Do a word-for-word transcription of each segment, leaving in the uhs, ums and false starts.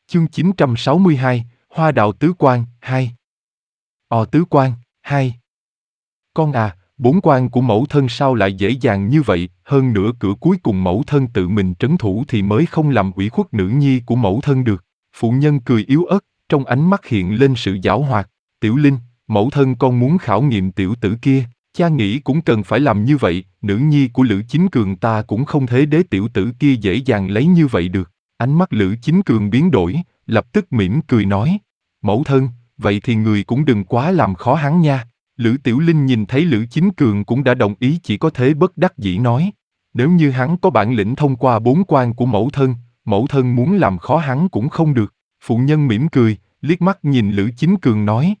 Chương chín trăm sáu mươi hai, Hoa đạo tứ quan, hai. Ò tứ quan, hai. Con à, bốn quan của mẫu thân sao lại dễ dàng như vậy, hơn nữa cửa cuối cùng mẫu thân tự mình trấn thủ thì mới không làm ủy khuất nữ nhi của mẫu thân được. Phụ nhân cười yếu ớt, trong ánh mắt hiện lên sự giảo hoạt. Tiểu Linh, mẫu thân con muốn khảo nghiệm tiểu tử kia, cha nghĩ cũng cần phải làm như vậy, nữ nhi của Lữ Chính Cường ta cũng không thể để tiểu tử kia dễ dàng lấy như vậy được. Ánh mắt Lữ Chính Cường biến đổi, lập tức mỉm cười nói, mẫu thân, vậy thì người cũng đừng quá làm khó hắn nha. Lữ Tiểu Linh nhìn thấy Lữ Chính Cường cũng đã đồng ý, chỉ có thế bất đắc dĩ nói, nếu như hắn có bản lĩnh thông qua bốn quan của mẫu thân, mẫu thân muốn làm khó hắn cũng không được. Phụ nhân mỉm cười, liếc mắt nhìn Lữ Chính Cường nói,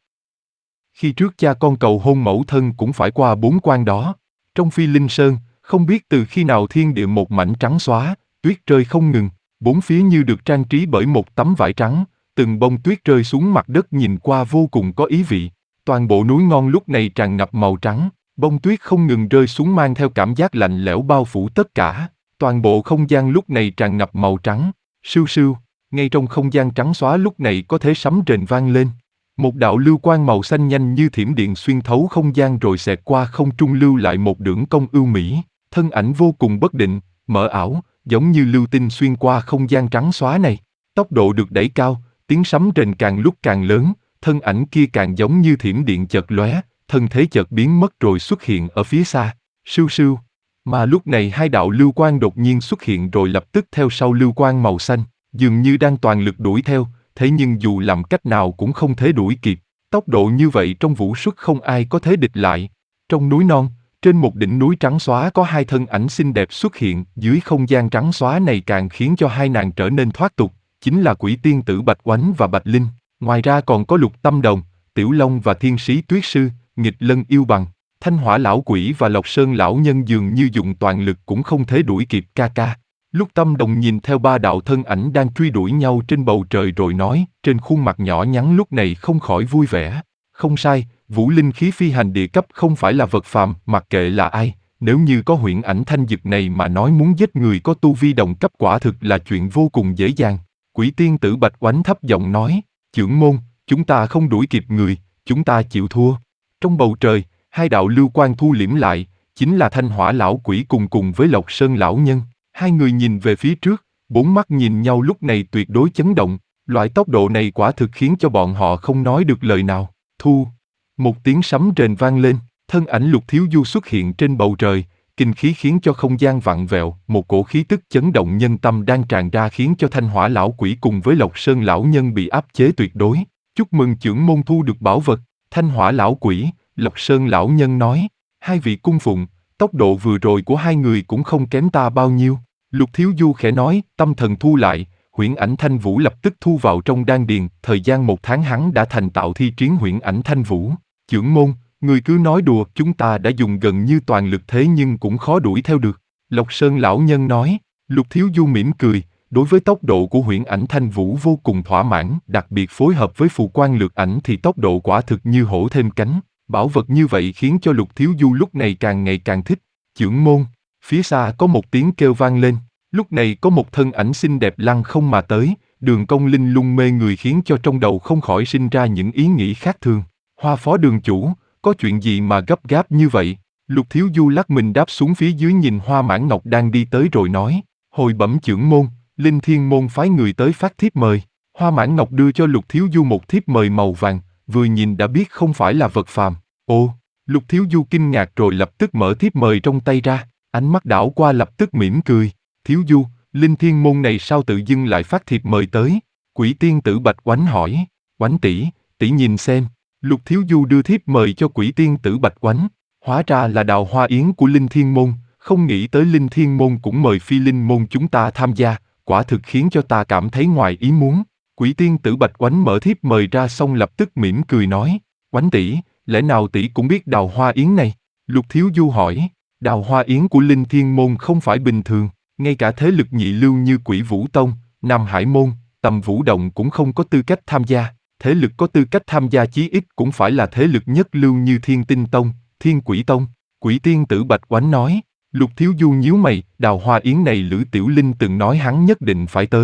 khi trước cha con cầu hôn mẫu thân cũng phải qua bốn quan đó. Trong Phi Linh Sơn, không biết từ khi nào thiên địa một mảnh trắng xóa, tuyết rơi không ngừng, bốn phía như được trang trí bởi một tấm vải trắng, từng bông tuyết rơi xuống mặt đất nhìn qua vô cùng có ý vị. Toàn bộ núi non lúc này tràn ngập màu trắng, bông tuyết không ngừng rơi xuống mang theo cảm giác lạnh lẽo bao phủ tất cả. Toàn bộ không gian lúc này tràn ngập màu trắng, sưu sưu, ngay trong không gian trắng xóa lúc này có thể sấm rền vang lên. Một đạo lưu quang màu xanh nhanh như thiểm điện xuyên thấu không gian rồi xẹt qua không trung lưu lại một đường cong ưu mỹ, thân ảnh vô cùng bất định, mờ ảo, giống như lưu tinh xuyên qua không gian trắng xóa này. Tốc độ được đẩy cao, tiếng sấm rền càng lúc càng lớn, thân ảnh kia càng giống như thiểm điện chợt lóe, thân thế chợt biến mất rồi xuất hiện ở phía xa, sưu sưu. Mà lúc này hai đạo lưu quang đột nhiên xuất hiện rồi lập tức theo sau lưu quang màu xanh, dường như đang toàn lực đuổi theo, thế nhưng dù làm cách nào cũng không thể đuổi kịp. Tốc độ như vậy trong vũ xuất không ai có thể địch lại. Trong núi non, trên một đỉnh núi trắng xóa có hai thân ảnh xinh đẹp xuất hiện, dưới không gian trắng xóa này càng khiến cho hai nàng trở nên thoát tục, chính là Quỷ Tiên Tử Bạch Oánh và Bạch Linh. Ngoài ra còn có Lục Tâm Đồng, Tiểu Long và Thiên Sĩ Tuyết Sư, Nghịch Lân Yêu Bằng, Thanh Hỏa Lão Quỷ và Lộc Sơn Lão Nhân dường như dùng toàn lực cũng không thể đuổi kịp ca ca. Lúc Tâm Đồng nhìn theo ba đạo thân ảnh đang truy đuổi nhau trên bầu trời rồi nói, trên khuôn mặt nhỏ nhắn lúc này không khỏi vui vẻ. Không sai, vũ linh khí phi hành địa cấp không phải là vật phàm, mặc kệ là ai, nếu như có huyễn ảnh thanh dực này mà nói muốn giết người có tu vi đồng cấp quả thực là chuyện vô cùng dễ dàng. Quỷ Tiên Tử Bạch Oánh thấp giọng nói, chưởng môn, chúng ta không đuổi kịp người, chúng ta chịu thua. Trong bầu trời, hai đạo lưu quang thu liễm lại, chính là Thanh Hỏa Lão Quỷ cùng cùng với Lộc Sơn Lão Nhân. Hai người nhìn về phía trước, bốn mắt nhìn nhau lúc này tuyệt đối chấn động, loại tốc độ này quả thực khiến cho bọn họ không nói được lời nào. Thu, một tiếng sấm rền vang lên, thân ảnh Lục Thiếu Du xuất hiện trên bầu trời, kinh khí khiến cho không gian vặn vẹo, một cổ khí tức chấn động nhân tâm đang tràn ra khiến cho Thanh Hỏa Lão Quỷ cùng với Lộc Sơn Lão Nhân bị áp chế tuyệt đối. Chúc mừng chưởng môn thu được bảo vật. Thanh Hỏa Lão Quỷ, Lộc Sơn Lão Nhân nói, hai vị cung phụng, tốc độ vừa rồi của hai người cũng không kém ta bao nhiêu. Lục Thiếu Du khẽ nói, tâm thần thu lại, huyễn ảnh thanh vũ lập tức thu vào trong đan điền, thời gian một tháng hắn đã thành tạo thi triển huyễn ảnh thanh vũ. Chưởng môn, người cứ nói đùa, chúng ta đã dùng gần như toàn lực thế nhưng cũng khó đuổi theo được. Lộc Sơn Lão Nhân nói. Lục Thiếu Du mỉm cười, đối với tốc độ của huyễn ảnh thanh vũ vô cùng thỏa mãn, đặc biệt phối hợp với phù quan lược ảnh thì tốc độ quả thực như hổ thêm cánh. Bảo vật như vậy khiến cho Lục Thiếu Du lúc này càng ngày càng thích. Chưởng môn, phía xa có một tiếng kêu vang lên, lúc này có một thân ảnh xinh đẹp lăng không mà tới, đường cong linh lung mê người khiến cho trong đầu không khỏi sinh ra những ý nghĩ khác thường. Hoa phó đường chủ, có chuyện gì mà gấp gáp như vậy? Lục Thiếu Du lắc mình đáp xuống phía dưới nhìn Hoa Mãn Ngọc đang đi tới rồi nói, hồi bẩm chưởng môn, Linh Thiên môn phái người tới phát thiếp mời. Hoa Mãn Ngọc đưa cho Lục Thiếu Du một thiếp mời màu vàng, vừa nhìn đã biết không phải là vật phàm. Ồ, Lục Thiếu Du kinh ngạc rồi lập tức mở thiếp mời trong tay ra, ánh mắt đảo qua lập tức mỉm cười. Thiếu Du, Linh Thiên môn này sao tự dưng lại phát thiệp mời tới? Quỷ Tiên Tử Bạch Oánh hỏi. Oánh tỷ, tỷ nhìn xem. Lục Thiếu Du đưa thiếp mời cho Quỷ Tiên Tử Bạch Oánh. Hóa ra là đào hoa yến của Linh Thiên môn, không nghĩ tới Linh Thiên môn cũng mời Phi Linh môn chúng ta tham gia, quả thực khiến cho ta cảm thấy ngoài ý muốn. Quỷ Tiên Tử Bạch Oánh mở thiếp mời ra xong lập tức mỉm cười nói, Oánh tỷ, lẽ nào tỷ cũng biết đào hoa yến này? Lục Thiếu Du hỏi. Đào hoa yến của Linh Thiên môn không phải bình thường, ngay cả thế lực nhị lưu như Quỷ Vũ Tông, Nam Hải môn, Tầm Vũ Động cũng không có tư cách tham gia. Thế lực có tư cách tham gia chí ít cũng phải là thế lực nhất lưu như Thiên Tinh Tông, Thiên Quỷ Tông. Quỷ Tiên Tử Bạch Oánh nói. Lục Thiếu Du nhíu mày, đào hoa yến này Lữ Tiểu Linh từng nói hắn nhất định phải tới,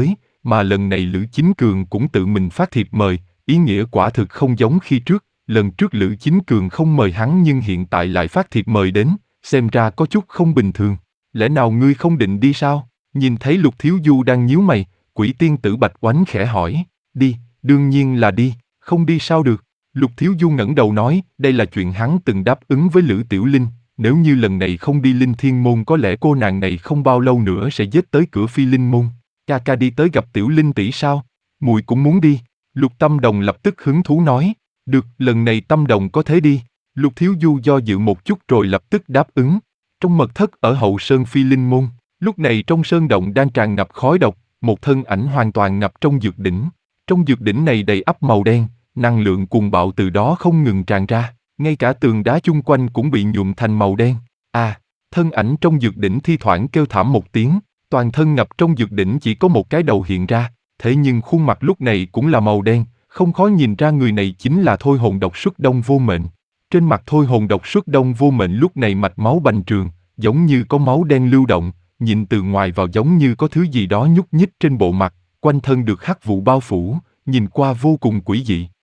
mà lần này Lữ Chính Cường cũng tự mình phát thiệp mời, ý nghĩa quả thực không giống khi trước, lần trước Lữ Chính Cường không mời hắn nhưng hiện tại lại phát thiệp mời đến, xem ra có chút không bình thường. Lẽ nào ngươi không định đi sao? Nhìn thấy Lục Thiếu Du đang nhíu mày, Quỷ tiên tử Bạch Oánh khẽ hỏi, đi, đương nhiên là đi, không đi sao được. Lục Thiếu Du ngẩng đầu nói, đây là chuyện hắn từng đáp ứng với Lữ Tiểu Linh, nếu như lần này không đi Linh Thiên Môn có lẽ cô nàng này không bao lâu nữa sẽ giết tới cửa Phi Linh Môn. Ca ca đi tới gặp Tiểu Linh tỷ sao? Muội cũng muốn đi. Lục Tâm Đồng lập tức hứng thú nói, được, lần này Tâm Đồng có thế đi. Lục Thiếu Du do dự một chút rồi lập tức đáp ứng. Trong mật thất ở hậu sơn Phi Linh Môn, lúc này trong sơn động đang tràn ngập khói độc, một thân ảnh hoàn toàn ngập trong dược đỉnh. Trong dược đỉnh này đầy ắp màu đen, năng lượng cuồng bạo từ đó không ngừng tràn ra, ngay cả tường đá chung quanh cũng bị nhuộm thành màu đen. À, thân ảnh trong dược đỉnh thi thoảng kêu thảm một tiếng, toàn thân ngập trong dược đỉnh chỉ có một cái đầu hiện ra, thế nhưng khuôn mặt lúc này cũng là màu đen, không khó nhìn ra người này chính là Thôi Hồn Độc Xuất Đông Vô Mệnh. Trên mặt Thôi Hồn Độc Xuất Đông Vô Mệnh lúc này mạch máu bành trướng, giống như có máu đen lưu động, nhìn từ ngoài vào giống như có thứ gì đó nhúc nhích trên bộ mặt, quanh thân được hắc vụ bao phủ, nhìn qua vô cùng quỷ dị.